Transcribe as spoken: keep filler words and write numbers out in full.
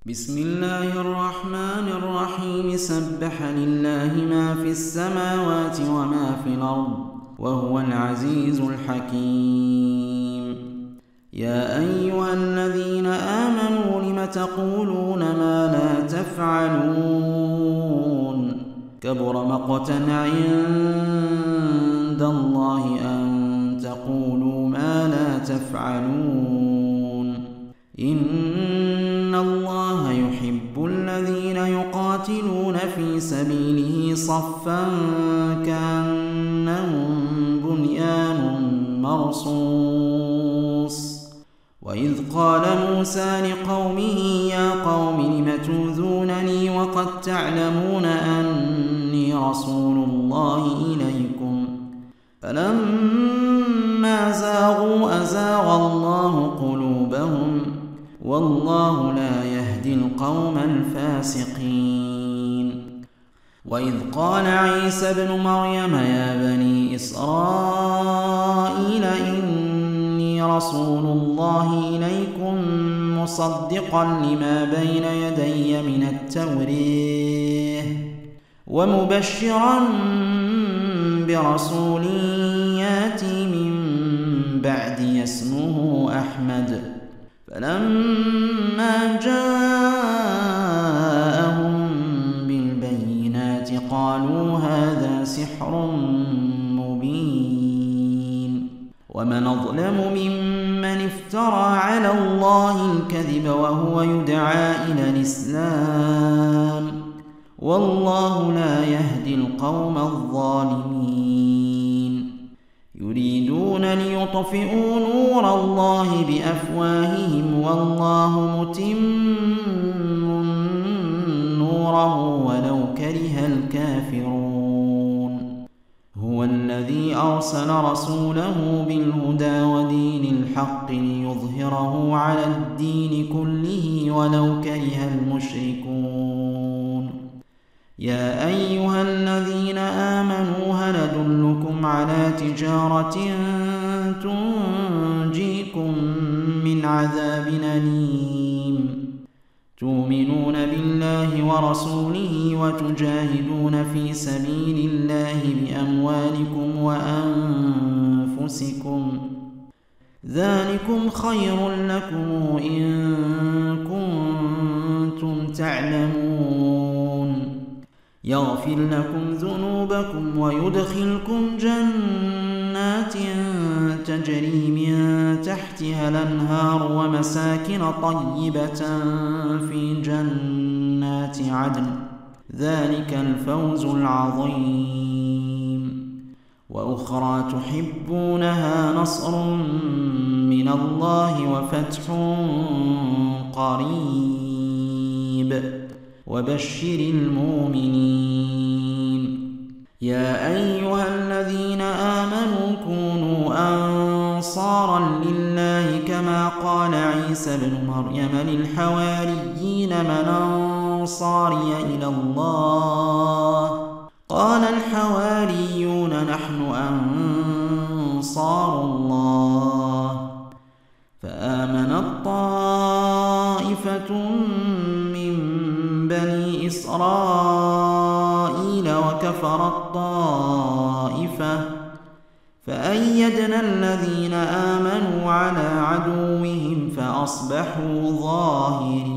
بسم الله الرحمن الرحيم سبح لله ما في السماوات وما في الأرض وهو العزيز الحكيم. يا أيها الذين آمنوا لم تقولون ما لا تفعلون كبر مقتا عند الله أن تقولوا ما لا تفعلون. إن الله يحب الذين يقاتلون في سبيله صفا كأنهم بنيان مرصوص. وإذ قال موسى لقومه يا قوم لم تؤذونني وقد تعلمون أني رسول الله إليكم فلما زاغوا أزاغ الله قلوبهم والله لا يهدي القوم الفاسقين. وإذ قال عيسى ابن مريم يا بني إسرائيل إني رسول الله إليكم مصدقا لما بين يدي من التوراة ومبشرا برسول ياتي من بعدي اسمه أحمد. فلما جاءهم بالبينات قالوا هذا سحر مبين. ومن أظلم ممن افترى على الله الكذب وهو يدعى إلى الإسلام والله لا يهدي القوم الظالمين. يريدون ليطفئوا نور الله بأفواههم والله متم نوره ولو كره الكافرون. هو الذي أرسل رسوله بالهدى ودين الحق ليظهره على الدين كله ولو كره المشركون. يا أيها الذين آمنوا هل أدلكم على تجارة تنجيكم من عذاب أليم تؤمنون بالله ورسوله وتجاهدون في سبيل الله بأموالكم وأنفسكم ذلكم خير لكم إن كنتم تعلمون. يغفر لكم ذنوبكم ويدخلكم جنات تجري من تحتها الأنهار ومساكن طيبة في جنات عدن ذلك الفوز العظيم. وأخرى تحبونها نصر من الله وفتح قريب وبشر المؤمنين. يا أيها الذين آمنوا كونوا أنصارا لله كما قال عيسى بن مريم للحواريين من أنصاري إلى الله قال الحواريون نحن أنصار الله. فآمنت طائفة من بني إسرائيل وكفرت طائفة فأيدنا الذين آمنوا على عدوهم فأصبحوا ظاهرين.